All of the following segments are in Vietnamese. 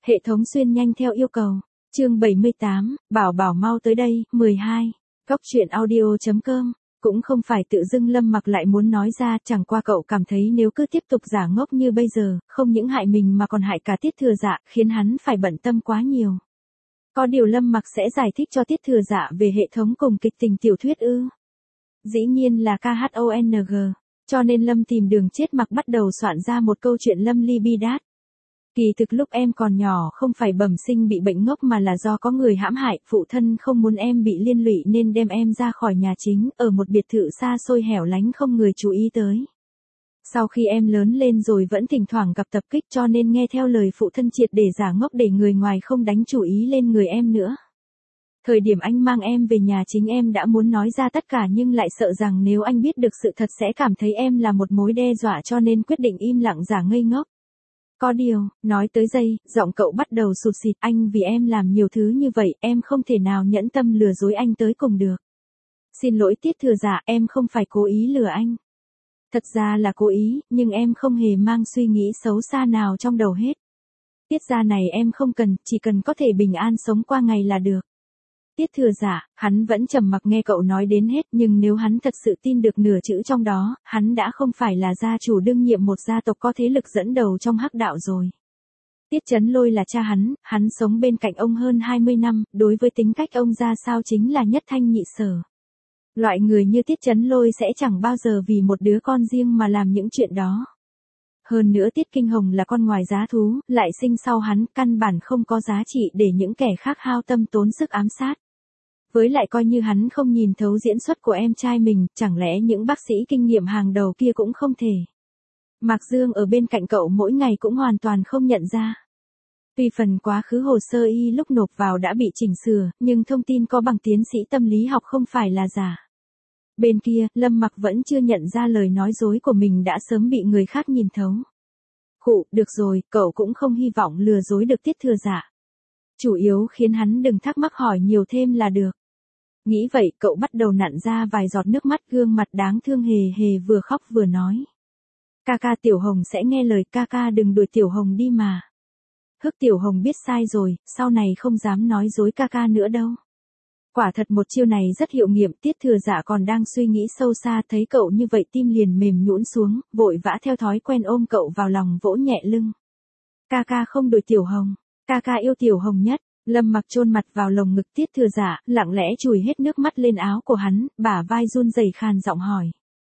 Hệ thống xuyên nhanh theo yêu cầu. Chương 78, bảo bảo mau tới đây, 12. Góc truyện audio.com. Cũng không phải tự dưng Lâm Mặc lại muốn nói ra, chẳng qua cậu cảm thấy nếu cứ tiếp tục giả ngốc như bây giờ, không những hại mình mà còn hại cả Tiết Thừa Dạ, khiến hắn phải bận tâm quá nhiều. Có điều Lâm Mặc sẽ giải thích cho Tiết Thừa Dạ về hệ thống cùng kịch tình tiểu thuyết ư? Dĩ nhiên là KHONG, cho nên Lâm tìm đường chết mặc bắt đầu soạn ra một câu chuyện Lâm ly bi đát. Kỳ thực lúc em còn nhỏ không phải bẩm sinh bị bệnh ngốc mà là do có người hãm hại, phụ thân không muốn em bị liên lụy nên đem em ra khỏi nhà chính, ở một biệt thự xa xôi hẻo lánh không người chú ý tới. Sau khi em lớn lên rồi vẫn thỉnh thoảng gặp tập kích cho nên nghe theo lời phụ thân triệt để giả ngốc để người ngoài không đánh chú ý lên người em nữa. Thời điểm anh mang em về nhà chính em đã muốn nói ra tất cả nhưng lại sợ rằng nếu anh biết được sự thật sẽ cảm thấy em là một mối đe dọa cho nên quyết định im lặng giả ngây ngốc. Có điều, nói tới đây, giọng cậu bắt đầu sụt sịt, anh vì em làm nhiều thứ như vậy, em không thể nào nhẫn tâm lừa dối anh tới cùng được. Xin lỗi Tiết Thừa Dạ, em không phải cố ý lừa anh. Thật ra là cố ý, nhưng em không hề mang suy nghĩ xấu xa nào trong đầu hết. Tiết gia này em không cần, chỉ cần có thể bình an sống qua ngày là được. Tiết Thừa Dạ, hắn vẫn trầm mặc nghe cậu nói đến hết, nhưng nếu hắn thật sự tin được nửa chữ trong đó, hắn đã không phải là gia chủ đương nhiệm một gia tộc có thế lực dẫn đầu trong hắc đạo rồi. Tiết Chấn Lôi là cha hắn sống bên cạnh ông hơn 20 năm, đối với tính cách ông ra sao chính là nhất thanh nhị sở. Loại người như Tiết Chấn Lôi sẽ chẳng bao giờ vì một đứa con riêng mà làm những chuyện đó. Hơn nữa Tiết Kinh Hồng là con ngoài giá thú, lại sinh sau hắn, căn bản không có giá trị để những kẻ khác hao tâm tốn sức ám sát. Với lại coi như hắn không nhìn thấu diễn xuất của em trai mình, chẳng lẽ những bác sĩ kinh nghiệm hàng đầu kia cũng không thể. Mạc Dương ở bên cạnh cậu mỗi ngày cũng hoàn toàn không nhận ra. Tuy phần quá khứ hồ sơ y lúc nộp vào đã bị chỉnh sửa, nhưng thông tin có bằng tiến sĩ tâm lý học không phải là giả. Bên kia, Lâm Mặc vẫn chưa nhận ra lời nói dối của mình đã sớm bị người khác nhìn thấu. Khụ, được rồi, cậu cũng không hy vọng lừa dối được Tiết Thừa Dạ. Chủ yếu khiến hắn đừng thắc mắc hỏi nhiều thêm là được. Nghĩ vậy, cậu bắt đầu nặn ra vài giọt nước mắt, gương mặt đáng thương hề hề vừa khóc vừa nói. Ca Tiểu Hồng sẽ nghe lời, ca đừng đuổi Tiểu Hồng đi mà. Hức Tiểu Hồng biết sai rồi, sau này không dám nói dối ca nữa đâu. Quả thật một chiêu này rất hiệu nghiệm. Tiết Thừa Dạ còn đang suy nghĩ sâu xa, thấy cậu như vậy tim liền mềm nhũn xuống, vội vã theo thói quen ôm cậu vào lòng vỗ nhẹ lưng. Ca không đuổi Tiểu Hồng, ca yêu Tiểu Hồng nhất. Lâm Mặc chôn mặt vào lồng ngực Tiết Thừa Dạ, lặng lẽ chùi hết nước mắt lên áo của hắn, bả vai run rẩy khàn giọng hỏi.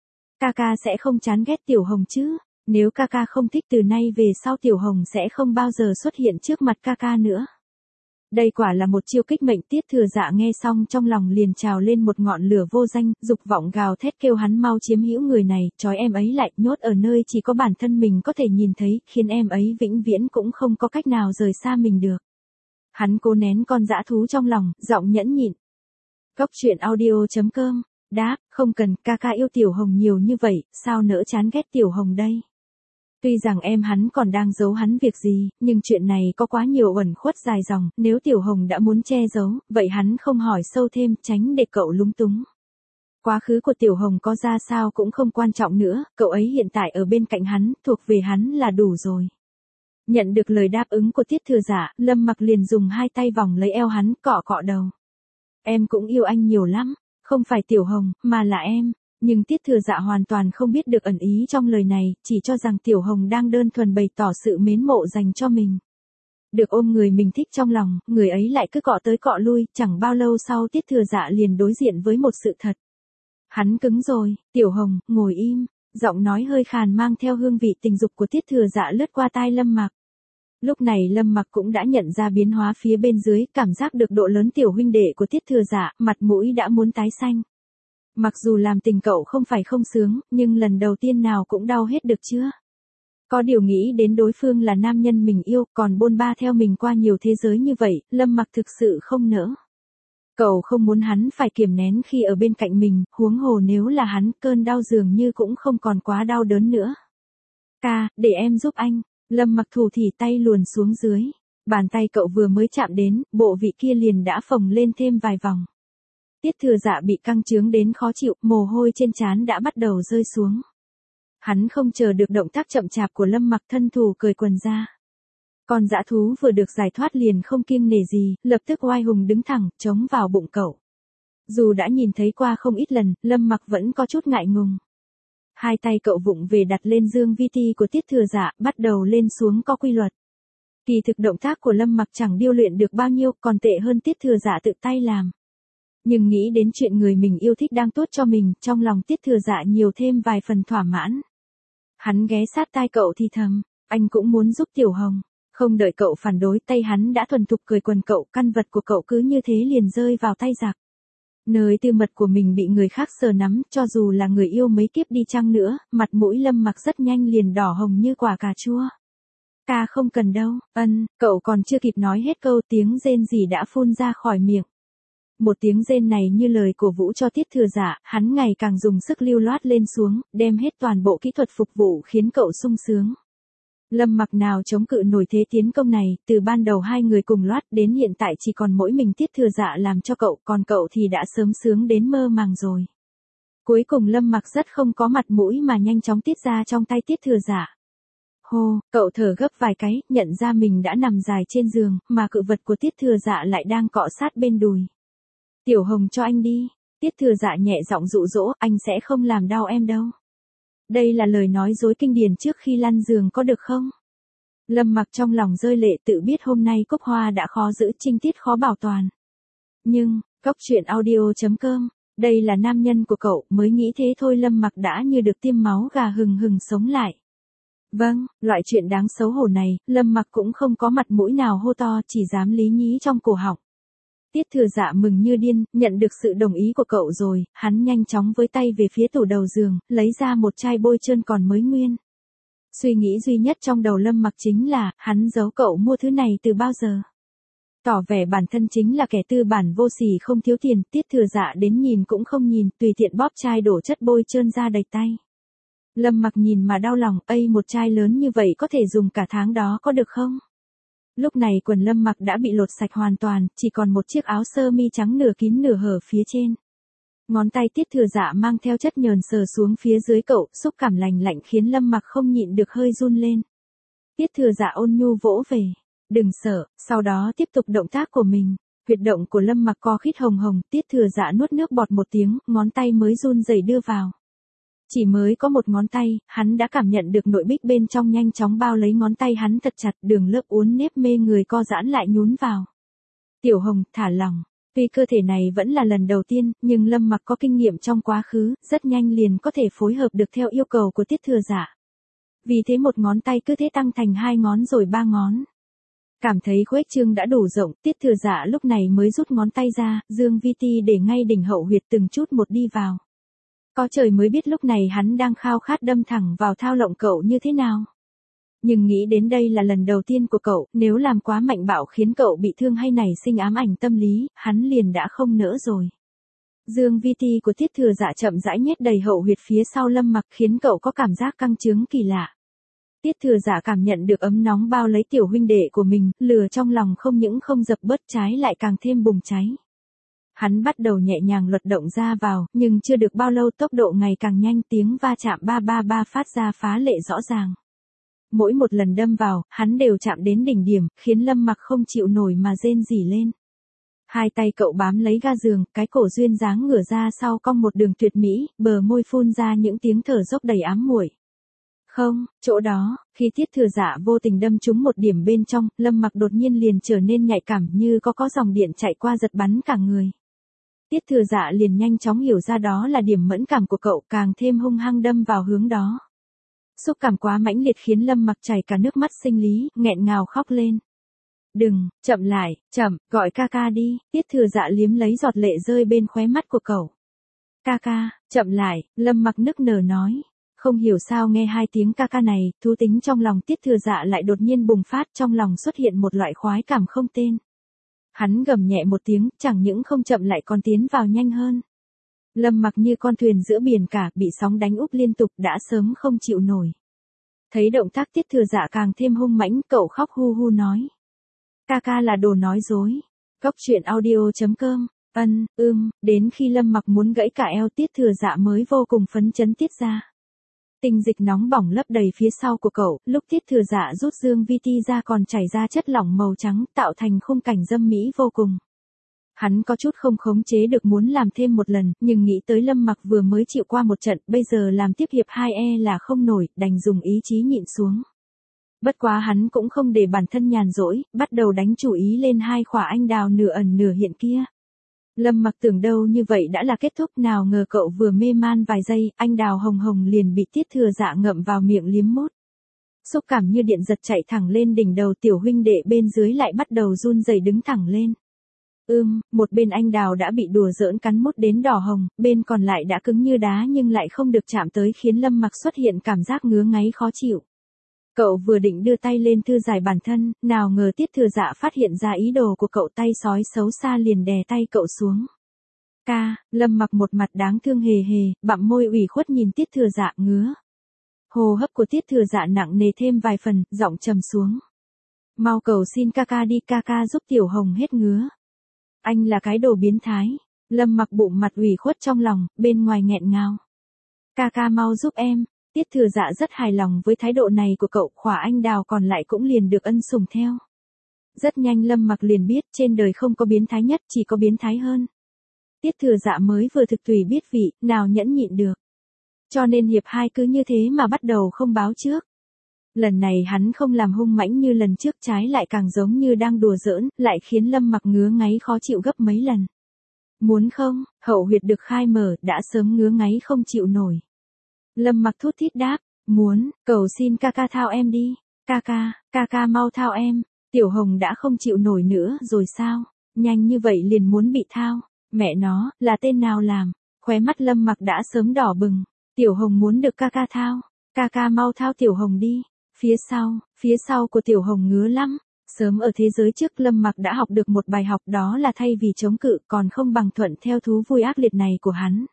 Ca sẽ không chán ghét Tiểu Hồng chứ? Nếu ca không thích từ nay về sau Tiểu Hồng sẽ không bao giờ xuất hiện trước mặt ca nữa. Đây quả là một chiêu kích mệnh. Tiết Thừa Dạ nghe xong trong lòng liền trào lên một ngọn lửa vô danh, dục vọng gào thét kêu hắn mau chiếm hữu người này, trói em ấy lại, nhốt ở nơi chỉ có bản thân mình có thể nhìn thấy, khiến em ấy vĩnh viễn cũng không có cách nào rời xa mình được. Hắn cố nén con dã thú trong lòng, giọng nhẫn nhịn. Góc truyện audio.com. Đáp, không cần, ca yêu Tiểu Hồng nhiều như vậy, sao nỡ chán ghét Tiểu Hồng đây? Tuy rằng em hắn còn đang giấu hắn việc gì, nhưng chuyện này có quá nhiều uẩn khuất dài dòng, nếu Tiểu Hồng đã muốn che giấu, vậy hắn không hỏi sâu thêm, tránh để cậu lúng túng. Quá khứ của Tiểu Hồng có ra sao cũng không quan trọng nữa, cậu ấy hiện tại ở bên cạnh hắn, thuộc về hắn là đủ rồi. Nhận được lời đáp ứng của Tiết Thừa Dạ, Lâm Mặc liền dùng hai tay vòng lấy eo hắn, cọ cọ đầu. Em cũng yêu anh nhiều lắm, không phải Tiểu Hồng, mà là em. Nhưng Tiết Thừa Dạ hoàn toàn không biết được ẩn ý trong lời này, chỉ cho rằng Tiểu Hồng đang đơn thuần bày tỏ sự mến mộ dành cho mình. Được ôm người mình thích trong lòng, người ấy lại cứ cọ tới cọ lui, chẳng bao lâu sau Tiết Thừa Dạ liền đối diện với một sự thật. Hắn cứng rồi. Tiểu Hồng, ngồi im. Giọng nói hơi khàn mang theo hương vị tình dục của Tiết Thừa Dạ lướt qua tai Lâm Mặc. Lúc này Lâm Mặc cũng đã nhận ra biến hóa phía bên dưới, cảm giác được độ lớn tiểu huynh đệ của Tiết Thừa Dạ, mặt mũi đã muốn tái xanh. Mặc dù làm tình cậu không phải không sướng, nhưng lần đầu tiên nào cũng đau hết được chưa? Có điều nghĩ đến đối phương là nam nhân mình yêu, còn bôn ba theo mình qua nhiều thế giới như vậy, Lâm Mặc thực sự không nỡ. Cậu không muốn hắn phải kiềm nén khi ở bên cạnh mình, huống hồ nếu là hắn, cơn đau dường như cũng không còn quá đau đớn nữa. Để em giúp anh. Lâm Mặc thủ thỉ tay luồn xuống dưới. Bàn tay cậu vừa mới chạm đến, bộ vị kia liền đã phồng lên thêm vài vòng. Tiết Thừa Dạ bị căng trướng đến khó chịu, mồ hôi trên trán đã bắt đầu rơi xuống. Hắn không chờ được động tác chậm chạp của Lâm Mặc, thân thủ cởi quần ra. Con dã thú vừa được giải thoát liền không kiêng nể gì, lập tức oai hùng đứng thẳng, chống vào bụng cậu. Dù đã nhìn thấy qua không ít lần, Lâm Mặc vẫn có chút ngại ngùng. Hai tay cậu vụng về đặt lên dương vi ti của Tiết Thừa Dạ, bắt đầu lên xuống có quy luật. Kỳ thực động tác của Lâm Mặc chẳng điêu luyện được bao nhiêu, còn tệ hơn Tiết Thừa Dạ tự tay làm. Nhưng nghĩ đến chuyện người mình yêu thích đang tốt cho mình, trong lòng Tiết Thừa Dạ nhiều thêm vài phần thỏa mãn. Hắn ghé sát tai cậu thì thầm, anh cũng muốn giúp Tiểu Hồng. Không đợi cậu phản đối, tay hắn đã thuần thục cởi quần cậu, căn vật của cậu cứ như thế liền rơi vào tay giặc. Nơi tư mật của mình bị người khác sờ nắm, cho dù là người yêu mấy kiếp đi chăng nữa, mặt mũi Lâm Mặc rất nhanh liền đỏ hồng như quả cà chua. Ca không cần đâu, cậu còn chưa kịp nói hết câu, tiếng rên gì đã phun ra khỏi miệng. Một tiếng rên này như lời cổ vũ cho Tiết Thừa Dạ, hắn ngày càng dùng sức lưu loát lên xuống, đem hết toàn bộ kỹ thuật phục vụ khiến cậu sung sướng. Lâm Mặc nào chống cự nổi thế tiến công này, từ ban đầu hai người cùng loát đến hiện tại chỉ còn mỗi mình Tiết Thừa Dạ làm cho cậu, còn cậu thì đã sớm sướng đến mơ màng rồi. Cuối cùng Lâm Mặc rất không có mặt mũi mà nhanh chóng tiết ra trong tay Tiết Thừa Dạ. Hô, cậu thở gấp vài cái, nhận ra mình đã nằm dài trên giường, mà cự vật của Tiết Thừa Dạ lại đang cọ sát bên đùi. Tiểu Hồng cho anh đi, Tiết Thừa Dạ nhẹ giọng dụ dỗ, anh sẽ không làm đau em đâu. Đây là lời nói dối kinh điển trước khi lăn giường có được không? Lâm Mặc trong lòng rơi lệ, tự biết hôm nay cúc hoa đã khó giữ, trinh tiết khó bảo toàn. Nhưng, Cốc truyện audio.com, đây là nam nhân của cậu, mới nghĩ thế thôi. Lâm Mặc đã như được tiêm máu gà hừng hừng sống lại. Vâng, loại chuyện đáng xấu hổ này, Lâm Mặc cũng không có mặt mũi nào hô to, chỉ dám lý nhí trong cổ họng. Tiết Thừa Dạ mừng như điên, nhận được sự đồng ý của cậu rồi, hắn nhanh chóng với tay về phía tủ đầu giường, lấy ra một chai bôi trơn còn mới nguyên. Suy nghĩ duy nhất trong đầu Lâm Mặc chính là, hắn giấu cậu mua thứ này từ bao giờ. Tỏ vẻ bản thân chính là kẻ tư bản vô sỉ không thiếu tiền, Tiết Thừa Dạ đến nhìn cũng không nhìn, tùy tiện bóp chai đổ chất bôi trơn ra đầy tay. Lâm Mặc nhìn mà đau lòng, một chai lớn như vậy có thể dùng cả tháng đó có được không? Lúc này quần Lâm Mặc đã bị lột sạch hoàn toàn, chỉ còn một chiếc áo sơ mi trắng nửa kín nửa hở phía trên. Ngón tay Tiết Thừa Dạ mang theo chất nhờn sờ xuống phía dưới cậu, xúc cảm lành lạnh khiến Lâm Mặc không nhịn được hơi run lên. Tiết Thừa Dạ ôn nhu vỗ về, đừng sợ, sau đó tiếp tục động tác của mình. Huyệt động của Lâm Mặc co khít hồng hồng, Tiết Thừa Dạ nuốt nước bọt một tiếng, ngón tay mới run rẩy đưa vào. Chỉ mới có một ngón tay, hắn đã cảm nhận được nội bích bên trong nhanh chóng bao lấy ngón tay hắn thật chặt, đường lớp uốn nếp mê người co giãn lại nhún vào. Tiểu Hồng, thả lỏng. Tuy cơ thể này vẫn là lần đầu tiên, nhưng Lâm Mặc có kinh nghiệm trong quá khứ, rất nhanh liền có thể phối hợp được theo yêu cầu của Tiết Thừa Dạ. Vì thế một ngón tay cứ thế tăng thành 2 ngón rồi 3 ngón. Cảm thấy khuếch trương đã đủ rộng, Tiết Thừa Dạ lúc này mới rút ngón tay ra, dương vi ti để ngay đỉnh hậu huyệt từng chút một đi vào. Có trời mới biết lúc này hắn đang khao khát đâm thẳng vào thao lộng cậu như thế nào. Nhưng nghĩ đến đây là lần đầu tiên của cậu, nếu làm quá mạnh bạo khiến cậu bị thương hay nảy sinh ám ảnh tâm lý, hắn liền đã không nỡ rồi. Dương vi ti của Tiết Thừa Dạ chậm rãi nhét đầy hậu huyệt phía sau Lâm Mặc khiến cậu có cảm giác căng trướng kỳ lạ. Tiết Thừa Dạ cảm nhận được ấm nóng bao lấy tiểu huynh đệ của mình, lửa trong lòng không những không dập bớt trái lại càng thêm bùng cháy. Hắn bắt đầu nhẹ nhàng luật động ra vào, nhưng chưa được bao lâu tốc độ ngày càng nhanh, tiếng va chạm ba ba ba phát ra phá lệ rõ ràng. Mỗi một lần đâm vào, hắn đều chạm đến đỉnh điểm, khiến Lâm Mặc không chịu nổi mà rên rỉ lên. Hai tay cậu bám lấy ga giường, cái cổ duyên dáng ngửa ra sau cong một đường tuyệt mỹ, bờ môi phun ra những tiếng thở dốc đầy ám muội. Không, chỗ đó, khi Tiết Thừa Dạ vô tình đâm trúng một điểm bên trong, Lâm Mặc đột nhiên liền trở nên nhạy cảm như có dòng điện chạy qua giật bắn cả người. Tiết Thừa Dạ liền nhanh chóng hiểu ra đó là điểm mẫn cảm của cậu, càng thêm hung hăng đâm vào hướng đó. Xúc cảm quá mãnh liệt khiến Lâm Mặc chảy cả nước mắt sinh lý, nghẹn ngào khóc lên. Đừng, chậm lại, chậm, gọi ca ca đi, Tiết Thừa Dạ liếm lấy giọt lệ rơi bên khóe mắt của cậu. Ca ca, chậm lại, Lâm Mặc nức nở nói. Không hiểu sao nghe hai tiếng ca ca này, thú tính trong lòng Tiết Thừa Dạ lại đột nhiên bùng phát, trong lòng xuất hiện một loại khoái cảm không tên. Hắn gầm nhẹ một tiếng, chẳng những không chậm lại còn tiến vào nhanh hơn. Lâm Mặc như con thuyền giữa biển cả, bị sóng đánh úp liên tục, đã sớm không chịu nổi. Thấy động tác Tiết Thừa Dạ càng thêm hung mãnh, cậu khóc hu hu nói. Ca ca là đồ nói dối. Cốc truyện audio.com, đến khi Lâm Mặc muốn gãy cả eo Tiết Thừa Dạ mới vô cùng phấn chấn tiết ra. Tinh dịch nóng bỏng lấp đầy phía sau của cậu, lúc Tiết Thừa Dạ rút dương vi ti ra còn chảy ra chất lỏng màu trắng tạo thành khung cảnh dâm mỹ vô cùng. Hắn có chút không khống chế được muốn làm thêm một lần, nhưng nghĩ tới Lâm Mặc vừa mới chịu qua một trận, bây giờ làm tiếp hiệp 2 là không nổi, đành dùng ý chí nhịn xuống. Bất quá hắn cũng không để bản thân nhàn rỗi, bắt đầu đánh chủ ý lên 2 khỏa anh đào nửa ẩn nửa hiện kia. Lâm Mặc tưởng đâu như vậy đã là kết thúc, nào ngờ cậu vừa mê man vài giây, anh đào hồng hồng liền bị Tiết Thừa Dạ ngậm vào miệng liếm mút. Xúc cảm như điện giật chạy thẳng lên đỉnh đầu, tiểu huynh đệ bên dưới lại bắt đầu run rẩy đứng thẳng lên. Một bên anh đào đã bị đùa giỡn cắn mút đến đỏ hồng, bên còn lại đã cứng như đá nhưng lại không được chạm tới, khiến Lâm Mặc xuất hiện cảm giác ngứa ngáy khó chịu. Cậu vừa định đưa tay lên thư giải bản thân, nào ngờ Tiết Thừa Dạ phát hiện ra ý đồ của cậu, tay sói xấu xa liền đè tay cậu xuống. Lâm Mặc một mặt đáng thương hề hề, bặm môi ủy khuất nhìn Tiết Thừa Dạ ngứa. Hô hấp của Tiết Thừa Dạ nặng nề thêm vài phần, giọng trầm xuống. Mau cầu xin ca ca đi, ca ca giúp tiểu hồng hết ngứa. Anh là cái đồ biến thái. Lâm Mặc bụng mặt ủy khuất trong lòng, bên ngoài nghẹn ngào. Ca ca mau giúp em. Tiết Thừa Dạ rất hài lòng với thái độ này của cậu, khỏa anh đào còn lại cũng liền được ân sủng theo. Rất nhanh Lâm Mặc liền biết trên đời không có biến thái nhất, chỉ có biến thái hơn. Tiết Thừa Dạ mới vừa thực tùy biết vị, nào nhẫn nhịn được. Cho nên hiệp 2 cứ như thế mà bắt đầu không báo trước. Lần này hắn không làm hung mãnh như lần trước, trái lại càng giống như đang đùa giỡn, lại khiến Lâm Mặc ngứa ngáy khó chịu gấp mấy lần. Muốn không? Hậu huyệt được khai mở, đã sớm ngứa ngáy không chịu nổi. Lâm Mặc thút thít đáp, muốn, cầu xin ca ca thao em đi. Ca ca mau thao em. Tiểu Hồng đã không chịu nổi nữa rồi sao? Nhanh như vậy liền muốn bị thao. Mẹ nó, là tên nào làm? Khóe mắt Lâm Mặc đã sớm đỏ bừng. Tiểu Hồng muốn được ca ca thao. Ca ca mau thao Tiểu Hồng đi. Phía sau của Tiểu Hồng ngứa lắm. Sớm ở thế giới trước Lâm Mặc đã học được một bài học, đó là thay vì chống cự còn không bằng thuận theo thú vui ác liệt này của hắn.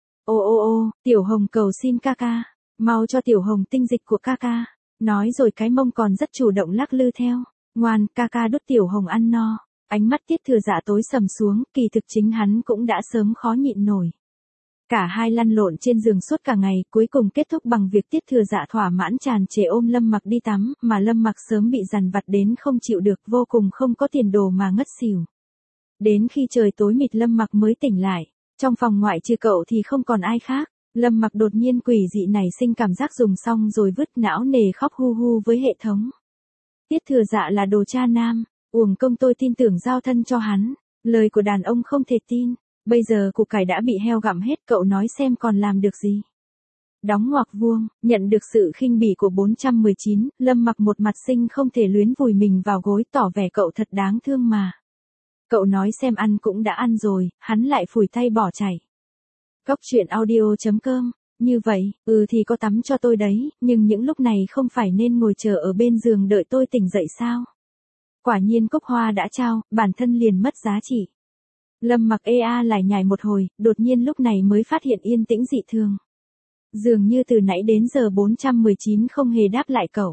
Ô, Tiểu Hồng cầu xin ca ca, mau cho Tiểu Hồng tinh dịch của ca ca. Nói rồi cái mông còn rất chủ động lắc lư theo. Ngoan, ca ca đút Tiểu Hồng ăn no. Ánh mắt Tiết Thừa Dạ tối sầm xuống, kỳ thực chính hắn cũng đã sớm khó nhịn nổi. Cả hai lăn lộn trên giường suốt cả ngày, cuối cùng kết thúc bằng việc Tiết Thừa Dạ thỏa mãn tràn trề ôm Lâm Mặc đi tắm, mà Lâm Mặc sớm bị dằn vặt đến không chịu được, vô cùng không có tiền đồ mà ngất xỉu. Đến khi trời tối mịt Lâm Mặc mới tỉnh lại, trong phòng ngoại trừ cậu thì không còn ai khác. Lâm Mặc đột nhiên quỷ dị nảy sinh cảm giác dùng xong rồi vứt, não nề khóc hu hu với hệ thống. Tiết Thừa Dạ là đồ cha nam, uổng công tôi tin tưởng giao thân cho hắn, lời của đàn ông không thể tin. Bây giờ củ cải đã bị heo gặm hết, cậu nói xem còn làm được gì. Đóng ngoặc vuông, nhận được sự khinh bỉ của 419, Lâm Mặc một mặt sinh không thể luyến vùi mình vào gối, tỏ vẻ cậu thật đáng thương mà. Cậu nói xem ăn cũng đã ăn rồi, hắn lại phủi tay bỏ chạy. Cóc truyện audio.com, như vậy, thì có tắm cho tôi đấy, nhưng những lúc này không phải nên ngồi chờ ở bên giường đợi tôi tỉnh dậy sao? Quả nhiên cốc hoa đã trao, bản thân liền mất giá trị. Lâm Mặc lải nhải một hồi, đột nhiên lúc này mới phát hiện yên tĩnh dị thường. Dường như từ nãy đến giờ 419 không hề đáp lại cậu.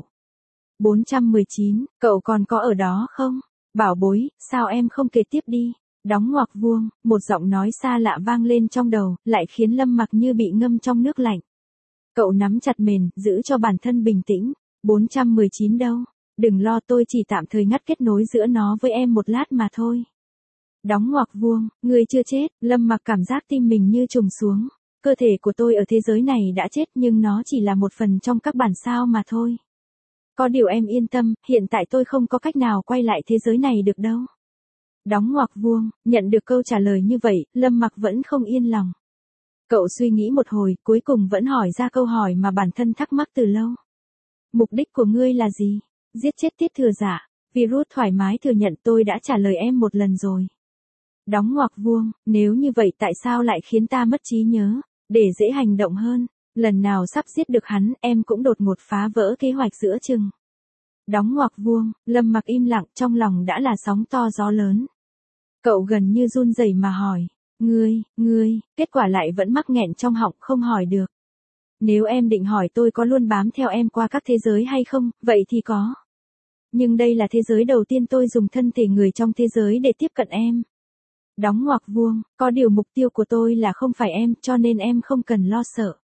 419, cậu còn có ở đó không? Bảo bối, sao em không kể tiếp đi? Đóng ngoặc vuông, một giọng nói xa lạ vang lên trong đầu, lại khiến Lâm Mặc như bị ngâm trong nước lạnh. Cậu nắm chặt mền, giữ cho bản thân bình tĩnh. 419 đâu? Đừng lo, tôi chỉ tạm thời ngắt kết nối giữa nó với em một lát mà thôi. Đóng ngoặc vuông, người chưa chết. Lâm Mặc cảm giác tim mình như trùng xuống. Cơ thể của tôi ở thế giới này đã chết, nhưng nó chỉ là một phần trong các bản sao mà thôi. Có điều em yên tâm, hiện tại tôi không có cách nào quay lại thế giới này được đâu. Đóng ngoặc vuông, nhận được câu trả lời như vậy, Lâm Mặc vẫn không yên lòng. Cậu suy nghĩ một hồi, cuối cùng vẫn hỏi ra câu hỏi mà bản thân thắc mắc từ lâu. Mục đích của ngươi là gì? Giết chết Tiết Thừa Dạ. Virus thoải mái thừa nhận, tôi đã trả lời em một lần rồi. Đóng ngoặc vuông, nếu như vậy tại sao lại khiến ta mất trí nhớ? Để dễ hành động hơn, lần nào sắp giết được hắn, em cũng đột ngột phá vỡ kế hoạch giữa chừng. Đóng ngoặc vuông, Lâm Mặc im lặng, trong lòng đã là sóng to gió lớn. Cậu gần như run rẩy mà hỏi, ngươi, kết quả lại vẫn mắc nghẹn trong họng không hỏi được. Nếu em định hỏi tôi có luôn bám theo em qua các thế giới hay không, vậy thì có. Nhưng đây là thế giới đầu tiên tôi dùng thân thể người trong thế giới để tiếp cận em. Đóng ngoặc vuông, có điều mục tiêu của tôi là không phải em, cho nên em không cần lo sợ.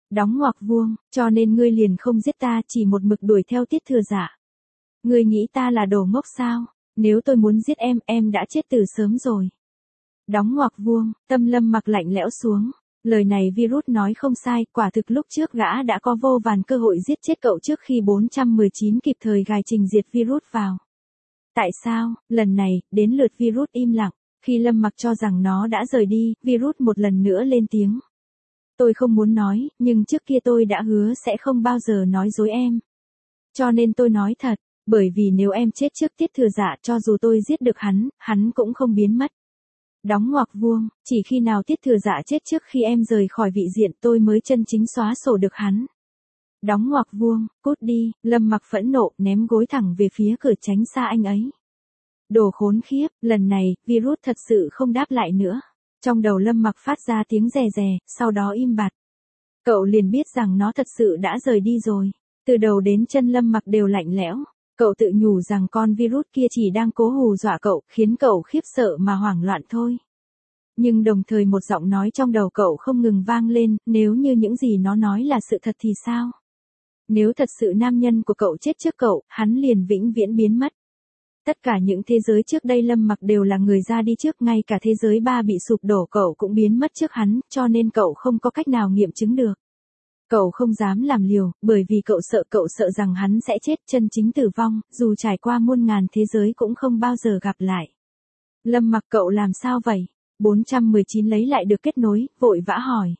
Đóng ngoặc vuông, cho nên ngươi liền không giết ta, chỉ một mực đuổi theo Tiết Thừa Dạ. Ngươi nghĩ ta là đồ ngốc sao? Nếu tôi muốn giết em đã chết từ sớm rồi. Đóng ngoặc vuông, tâm Lâm Mặc lạnh lẽo xuống. Lời này virus nói không sai, quả thực lúc trước gã đã có vô vàn cơ hội giết chết cậu trước khi 419 kịp thời gài trình diệt virus vào. Tại sao, lần này, đến lượt virus im lặng, khi Lâm Mặc cho rằng nó đã rời đi, virus một lần nữa lên tiếng. Tôi không muốn nói, nhưng trước kia tôi đã hứa sẽ không bao giờ nói dối em. Cho nên tôi nói thật, bởi vì nếu em chết trước Tiết Thừa Dạ cho dù tôi giết được hắn cũng không biến mất. Đóng ngoặc vuông, chỉ khi nào Tiết Thừa Dạ chết trước khi em rời khỏi vị diện tôi mới chân chính xóa sổ được hắn. Đóng ngoặc vuông, cút đi, Lâm Mặc phẫn nộ ném gối thẳng về phía cửa tránh xa anh ấy. Đồ khốn khiếp, lần này, virus thật sự không đáp lại nữa. Trong đầu Lâm Mặc phát ra tiếng rè rè, sau đó im bặt. Cậu liền biết rằng nó thật sự đã rời đi rồi. Từ đầu đến chân Lâm Mặc đều lạnh lẽo. Cậu tự nhủ rằng con virus kia chỉ đang cố hù dọa cậu, khiến cậu khiếp sợ mà hoảng loạn thôi. Nhưng đồng thời một giọng nói trong đầu cậu không ngừng vang lên, nếu như những gì nó nói là sự thật thì sao? Nếu thật sự nam nhân của cậu chết trước cậu, hắn liền vĩnh viễn biến mất. Tất cả những thế giới trước đây Lâm Mặc đều là người ra đi trước, ngay cả thế giới 3 bị sụp đổ cậu cũng biến mất trước hắn, cho nên cậu không có cách nào nghiệm chứng được. Cậu không dám làm liều, bởi vì cậu sợ rằng hắn sẽ chết chân chính tử vong, dù trải qua muôn ngàn thế giới cũng không bao giờ gặp lại. Lâm Mặc, cậu làm sao vậy? 419 lấy lại được kết nối, vội vã hỏi.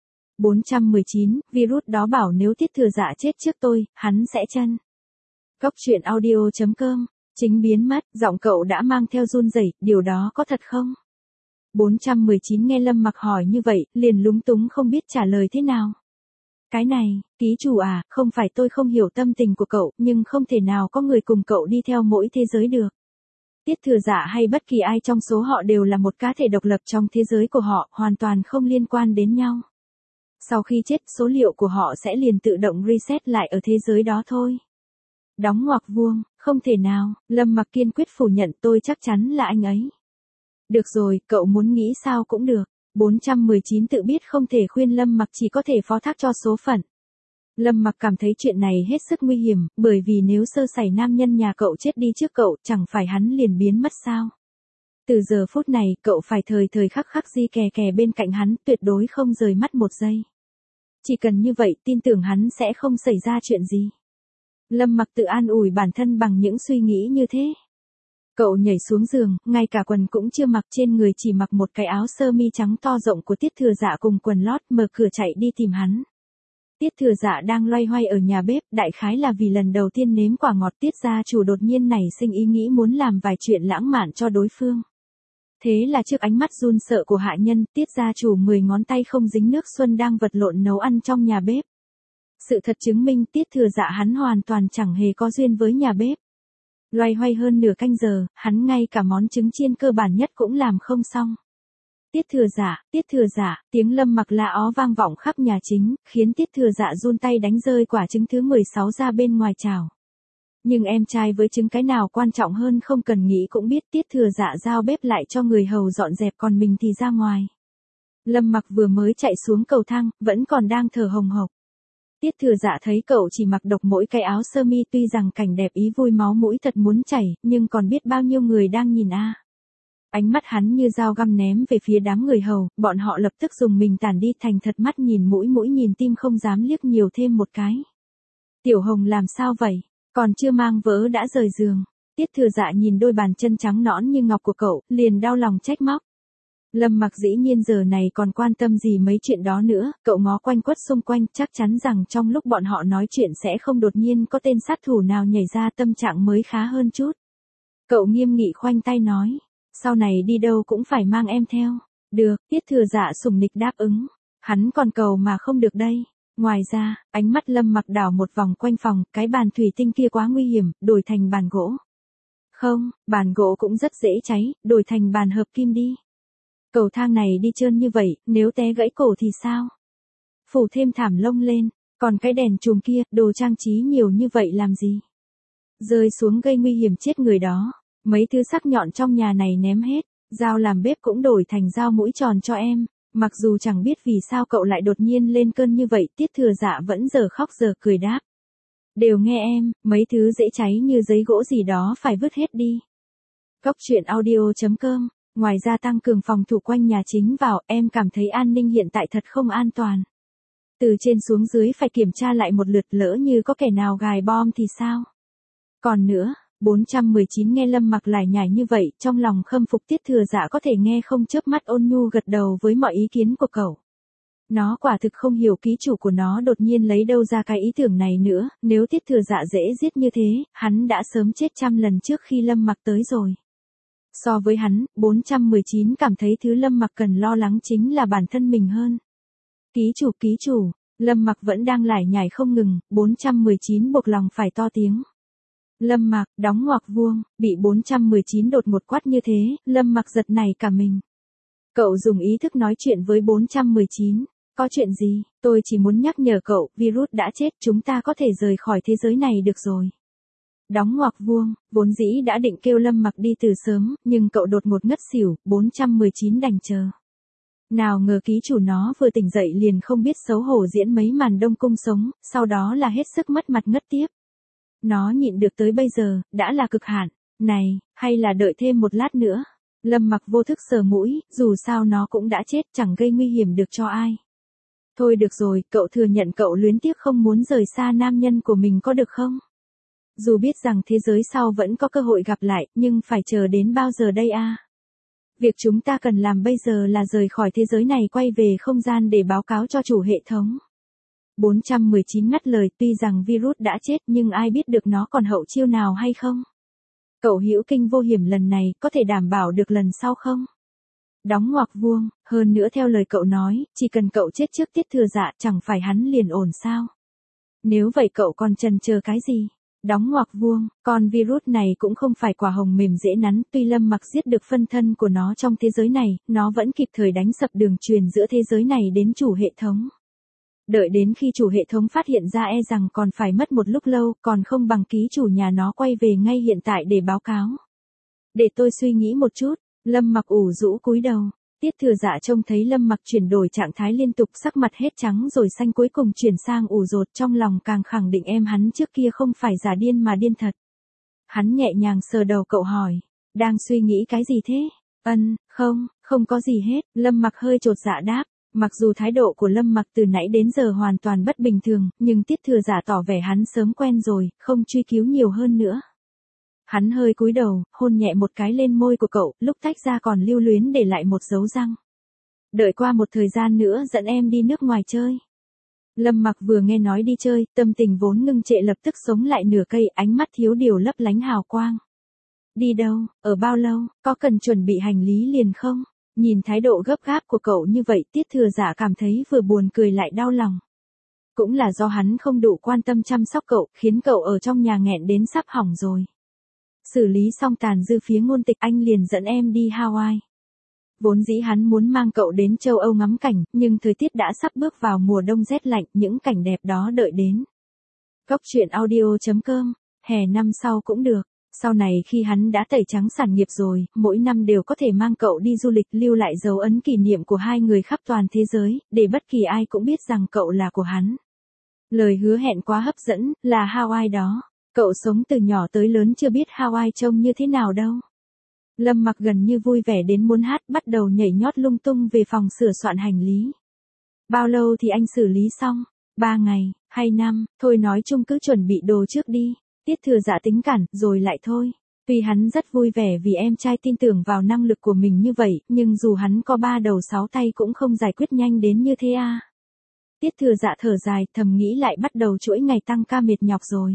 419, virus đó bảo nếu Tiết Thừa Dạ chết trước tôi, hắn sẽ chân. Góc truyện audio.com, chính biến mất, giọng cậu đã mang theo run rẩy, điều đó có thật không? 419 nghe Lâm Mặc hỏi như vậy, liền lúng túng không biết trả lời thế nào. Cái này, ký chủ à, không phải tôi không hiểu tâm tình của cậu, nhưng không thể nào có người cùng cậu đi theo mỗi thế giới được. Tiết Thừa Dạ hay bất kỳ ai trong số họ đều là một cá thể độc lập trong thế giới của họ, hoàn toàn không liên quan đến nhau. Sau khi chết, số liệu của họ sẽ liền tự động reset lại ở thế giới đó thôi. Đóng ngoặc vuông, không thể nào, Lâm Mặc kiên quyết phủ nhận, tôi chắc chắn là anh ấy. Được rồi, cậu muốn nghĩ sao cũng được. 419 tự biết không thể khuyên Lâm Mặc, chỉ có thể phó thác cho số phận. Lâm Mặc cảm thấy chuyện này hết sức nguy hiểm, bởi vì nếu sơ sẩy nam nhân nhà cậu chết đi trước cậu, chẳng phải hắn liền biến mất sao? Từ giờ phút này, cậu phải thời thời khắc khắc di kè kè bên cạnh hắn, tuyệt đối không rời mắt một giây. Chỉ cần như vậy, tin tưởng hắn sẽ không xảy ra chuyện gì. Lâm Mặc tự an ủi bản thân bằng những suy nghĩ như thế. Cậu nhảy xuống giường, ngay cả quần cũng chưa mặc, trên người chỉ mặc một cái áo sơ mi trắng to rộng của Tiết Thừa Dạ cùng quần lót, mở cửa chạy đi tìm hắn. Tiết Thừa Dạ đang loay hoay ở nhà bếp, đại khái là vì lần đầu tiên nếm quả ngọt, Tiết gia chủ đột nhiên nảy sinh ý nghĩ muốn làm vài chuyện lãng mạn cho đối phương. Thế là trước ánh mắt run sợ của hạ nhân, Tiết gia chủ 10 ngón tay không dính nước xuân đang vật lộn nấu ăn trong nhà bếp. Sự thật chứng minh Tiết Thừa Dạ hắn hoàn toàn chẳng hề có duyên với nhà bếp. Loay hoay hơn nửa canh giờ, hắn ngay cả món trứng chiên cơ bản nhất cũng làm không xong. Tiết Thừa Dạ, tiếng Lâm Mặc la ó vang vọng khắp nhà chính, khiến Tiết Thừa Dạ run tay đánh rơi quả trứng thứ 16 ra bên ngoài chảo. Nhưng em trai với trứng cái nào quan trọng hơn không cần nghĩ cũng biết, Tiết Thừa Dạ giao bếp lại cho người hầu dọn dẹp, còn mình thì ra ngoài. Lâm Mặc vừa mới chạy xuống cầu thang, vẫn còn đang thở hồng hộc. Tiết Thừa Dạ thấy cậu chỉ mặc độc mỗi cái áo sơ mi, tuy rằng cảnh đẹp ý vui máu mũi thật muốn chảy, nhưng còn biết bao nhiêu người đang nhìn a. Ánh mắt hắn như dao găm ném về phía đám người hầu, bọn họ lập tức dùng mình tản đi, thành thật mắt nhìn mũi nhìn tim, không dám liếc nhiều thêm một cái. Tiểu Hồng làm sao vậy? Còn chưa mang vớ đã rời giường. Tiết Thừa Dạ nhìn đôi bàn chân trắng nõn như ngọc của cậu, liền đau lòng trách móc. Lâm Mặc dĩ nhiên giờ này còn quan tâm gì mấy chuyện đó nữa, cậu ngó quanh quất xung quanh, chắc chắn rằng trong lúc bọn họ nói chuyện sẽ không đột nhiên có tên sát thủ nào nhảy ra, tâm trạng mới khá hơn chút. Cậu nghiêm nghị khoanh tay nói, sau này đi đâu cũng phải mang em theo. Được, Tiết Thừa Dạ sủng nịch đáp ứng. Hắn còn cầu mà không được đây. Ngoài ra, ánh mắt Lâm Mặc đảo một vòng quanh phòng, cái bàn thủy tinh kia quá nguy hiểm, đổi thành bàn gỗ. Không, bàn gỗ cũng rất dễ cháy, đổi thành bàn hợp kim đi. Cầu thang này đi trơn như vậy, nếu té gãy cổ thì sao? Phủ thêm thảm lông lên, còn cái đèn chùm kia, đồ trang trí nhiều như vậy làm gì? Rơi xuống gây nguy hiểm chết người đó. Mấy thứ sắc nhọn trong nhà này ném hết, dao làm bếp cũng đổi thành dao mũi tròn cho em. Mặc dù chẳng biết vì sao cậu lại đột nhiên lên cơn như vậy, Tiết Thừa Dạ vẫn giờ khóc giờ cười đáp. Đều nghe em, mấy thứ dễ cháy như giấy gỗ gì đó phải vứt hết đi. Cốc truyện audio.com. Ngoài ra tăng cường phòng thủ quanh nhà chính vào, em cảm thấy an ninh hiện tại thật không an toàn. Từ trên xuống dưới phải kiểm tra lại một lượt, lỡ như có kẻ nào gài bom thì sao? Còn nữa, 419 nghe Lâm Mặc lải nhải như vậy, trong lòng khâm phục Tiết Thừa Dạ có thể nghe không chớp mắt, ôn nhu gật đầu với mọi ý kiến của cậu. Nó quả thực không hiểu ký chủ của nó đột nhiên lấy đâu ra cái ý tưởng này nữa, nếu Tiết Thừa Dạ dễ giết như thế, hắn đã sớm chết trăm lần trước khi Lâm Mặc tới rồi. So với hắn, 419 cảm thấy thứ Lâm Mặc cần lo lắng chính là bản thân mình hơn. Ký chủ, Lâm Mặc vẫn đang lải nhải không ngừng, 419 buộc lòng phải to tiếng. Lâm Mặc, đóng ngoặc vuông, bị 419 đột ngột quát như thế, Lâm Mặc giật nảy cả mình. Cậu dùng ý thức nói chuyện với 419. Có chuyện gì, tôi chỉ muốn nhắc nhở cậu, virus đã chết, chúng ta có thể rời khỏi thế giới này được rồi. Đóng ngoặc vuông, vốn dĩ đã định kêu Lâm Mặc đi từ sớm, nhưng cậu đột ngột ngất xỉu, 419 đành chờ. Nào ngờ ký chủ nó vừa tỉnh dậy liền không biết xấu hổ diễn mấy màn đông cung sống, sau đó là hết sức mất mặt ngất tiếp. Nó nhịn được tới bây giờ, đã là cực hạn. Này, hay là đợi thêm một lát nữa. Lâm Mặc vô thức sờ mũi, dù sao nó cũng đã chết, chẳng gây nguy hiểm được cho ai. Thôi được rồi, cậu thừa nhận cậu luyến tiếc không muốn rời xa nam nhân của mình có được không? Dù biết rằng thế giới sau vẫn có cơ hội gặp lại, nhưng phải chờ đến bao giờ đây a? Việc chúng ta cần làm bây giờ là rời khỏi thế giới này, quay về không gian để báo cáo cho chủ hệ thống. 419 ngắt lời, tuy rằng virus đã chết nhưng ai biết được nó còn hậu chiêu nào hay không? Cậu hữu kinh vô hiểm lần này, có thể đảm bảo được lần sau không? Đóng ngoặc vuông, hơn nữa theo lời cậu nói, chỉ cần cậu chết trước Tiết Thừa Dạ chẳng phải hắn liền ổn sao? Nếu vậy cậu còn chần chờ cái gì? Đóng ngoặc vuông, con virus này cũng không phải quả hồng mềm dễ nắn, tuy Lâm Mặc giết được phân thân của nó trong thế giới này, nó vẫn kịp thời đánh sập đường truyền giữa thế giới này đến chủ hệ thống. Đợi đến khi chủ hệ thống phát hiện ra e rằng còn phải mất một lúc lâu, còn không bằng ký chủ nhà nó quay về ngay hiện tại để báo cáo. Để tôi suy nghĩ một chút, Lâm Mặc ủ rũ cúi đầu. Tiết Thừa Dạ trông thấy Lâm Mặc chuyển đổi trạng thái liên tục, sắc mặt hết trắng rồi xanh, cuối cùng chuyển sang ủ rột, trong lòng càng khẳng định em hắn trước kia không phải giả điên mà điên thật. Hắn nhẹ nhàng sờ đầu cậu hỏi, đang suy nghĩ cái gì thế? Không có gì hết, Lâm Mặc hơi chột dạ đáp. Mặc dù thái độ của Lâm Mặc từ nãy đến giờ hoàn toàn bất bình thường, nhưng Tiết Thừa Dạ tỏ vẻ hắn sớm quen rồi, không truy cứu nhiều hơn nữa. Hắn hơi cúi đầu, hôn nhẹ một cái lên môi của cậu, lúc tách ra còn lưu luyến để lại một dấu răng. Đợi qua một thời gian nữa dẫn em đi nước ngoài chơi. Lâm Mặc vừa nghe nói đi chơi, tâm tình vốn ngưng trệ lập tức sống lại nửa cây, ánh mắt thiếu điều lấp lánh hào quang. Đi đâu, ở bao lâu, có cần chuẩn bị hành lý liền không? Nhìn thái độ gấp gáp của cậu như vậy, Tiết Thừa Dạ cảm thấy vừa buồn cười lại đau lòng. Cũng là do hắn không đủ quan tâm chăm sóc cậu, khiến cậu ở trong nhà nghẹn đến sắp hỏng rồi. Xử lý xong tàn dư phía ngôn tịch, anh liền dẫn em đi Hawaii. Vốn dĩ hắn muốn mang cậu đến châu Âu ngắm cảnh, nhưng thời tiết đã sắp bước vào mùa đông rét lạnh, những cảnh đẹp đó đợi đến. Cốc truyện audio.com, hè năm sau cũng được. Sau này khi hắn đã tẩy trắng sản nghiệp rồi, mỗi năm đều có thể mang cậu đi du lịch, lưu lại dấu ấn kỷ niệm của hai người khắp toàn thế giới, để bất kỳ ai cũng biết rằng cậu là của hắn. Lời hứa hẹn quá hấp dẫn, là Hawaii đó. Cậu sống từ nhỏ tới lớn chưa biết Hawaii trông như thế nào đâu. Lâm Mặc gần như vui vẻ đến muốn hát, bắt đầu nhảy nhót lung tung về phòng sửa soạn hành lý. Bao lâu thì anh xử lý xong? 3 ngày, hay 5, thôi nói chung cứ chuẩn bị đồ trước đi. Tiết Thừa Dạ tính cản, rồi lại thôi. Tuy hắn rất vui vẻ vì em trai tin tưởng vào năng lực của mình như vậy, nhưng dù hắn có 3 đầu 6 tay cũng không giải quyết nhanh đến như thế à. Tiết Thừa Dạ thở dài, thầm nghĩ lại bắt đầu chuỗi ngày tăng ca mệt nhọc rồi.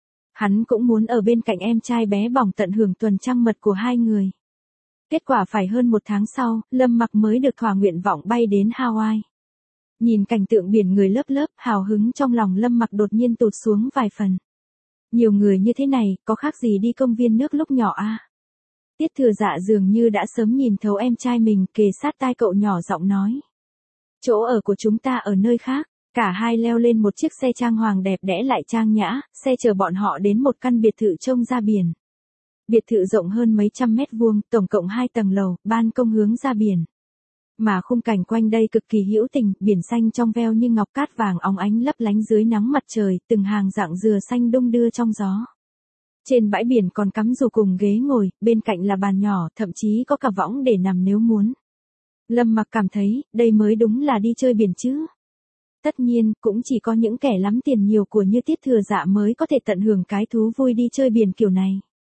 Hắn cũng muốn ở bên cạnh em trai bé bỏng tận hưởng tuần trăng mật của hai người. Kết quả phải hơn 1 tháng sau, Lâm Mặc mới được thỏa nguyện vọng bay đến Hawaii. Nhìn cảnh tượng biển người lớp lớp, hào hứng trong lòng Lâm Mặc đột nhiên tụt xuống vài phần. Nhiều người như thế này, có khác gì đi công viên nước lúc nhỏ à? Tiết Thừa Dạ dường như đã sớm nhìn thấu em trai mình, kề sát tai cậu nhỏ giọng nói. Chỗ ở của chúng ta ở nơi khác. Cả hai leo lên một chiếc xe trang hoàng đẹp đẽ lại trang nhã, xe chở bọn họ đến một căn biệt thự trông ra biển. Biệt thự rộng hơn mấy trăm mét vuông, tổng cộng 2 tầng lầu, ban công hướng ra biển. Mà khung cảnh quanh đây cực kỳ hữu tình, biển xanh trong veo như ngọc, cát vàng óng ánh lấp lánh dưới nắng mặt trời, từng hàng rặng dừa xanh đung đưa trong gió. Trên bãi biển còn cắm dù cùng ghế ngồi, bên cạnh là bàn nhỏ, thậm chí có cả võng để nằm nếu muốn. Lâm Mặc cảm thấy, đây mới đúng là đi chơi biển chứ. Tất nhiên, cũng chỉ có những kẻ lắm tiền nhiều của như Tiết Thừa Dạ mới có thể tận hưởng cái thú vui đi chơi biển kiểu này.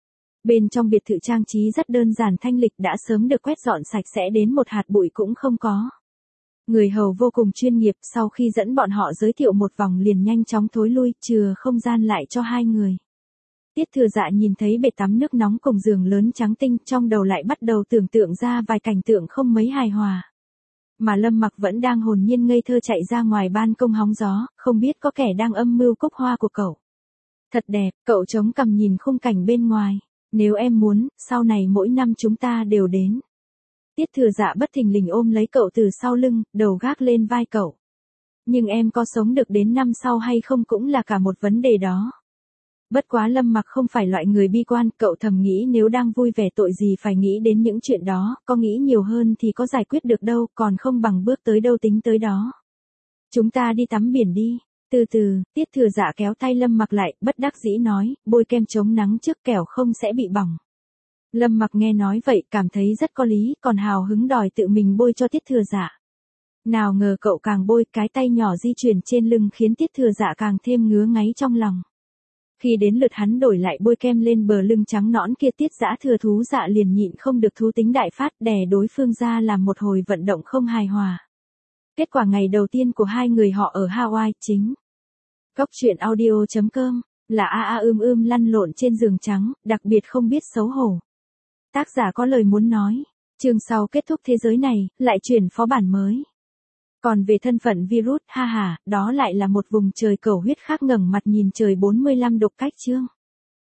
Bên trong biệt thự trang trí rất đơn giản thanh lịch, đã sớm được quét dọn sạch sẽ đến một hạt bụi cũng không có. Người hầu vô cùng chuyên nghiệp, sau khi dẫn bọn họ giới thiệu một vòng liền nhanh chóng thối lui, chừa không gian lại cho hai người. Tiết Thừa Dạ nhìn thấy bể tắm nước nóng cùng giường lớn trắng tinh, trong đầu lại bắt đầu tưởng tượng ra vài cảnh tượng không mấy hài hòa. Mà Lâm Mặc vẫn đang hồn nhiên ngây thơ chạy ra ngoài ban công hóng gió, không biết có kẻ đang âm mưu cúc hoa của cậu. Thật đẹp, cậu chống cằm nhìn khung cảnh bên ngoài. Nếu em muốn, sau này mỗi năm chúng ta đều đến. Tiết Thừa Dạ bất thình lình ôm lấy cậu từ sau lưng, đầu gác lên vai cậu. Nhưng em có sống được đến năm sau hay không cũng là cả một vấn đề đó. Bất quá Lâm Mặc không phải loại người bi quan, cậu thầm nghĩ nếu đang vui vẻ tội gì phải nghĩ đến những chuyện đó, có nghĩ nhiều hơn thì có giải quyết được đâu, còn không bằng bước tới đâu tính tới đó. Chúng ta đi tắm biển đi. Từ từ, Tiết Thừa Dạ kéo tay Lâm Mặc lại, bất đắc dĩ nói, bôi kem chống nắng trước kẻo không sẽ bị bỏng. Lâm Mặc nghe nói vậy, cảm thấy rất có lý, còn hào hứng đòi tự mình bôi cho Tiết Thừa Dạ. Nào ngờ cậu càng bôi, cái tay nhỏ di chuyển trên lưng khiến Tiết Thừa Dạ càng thêm ngứa ngáy trong lòng. Khi đến lượt hắn đổi lại bôi kem lên bờ lưng trắng nõn kia, Tiết Dã Thừa Thú Dạ liền nhịn không được thú tính đại phát, đè đối phương ra làm một hồi vận động không hài hòa. Kết quả ngày đầu tiên của hai người họ ở Hawaii chính. Góc truyện audio.com, là lăn lộn trên giường trắng, đặc biệt không biết xấu hổ. Tác giả có lời muốn nói. Chương sau kết thúc thế giới này, lại chuyển phó bản mới. Còn về thân phận virus, ha ha, đó lại là một vùng trời cẩu huyết khác, ngẩng mặt nhìn trời 45 độ cách chương.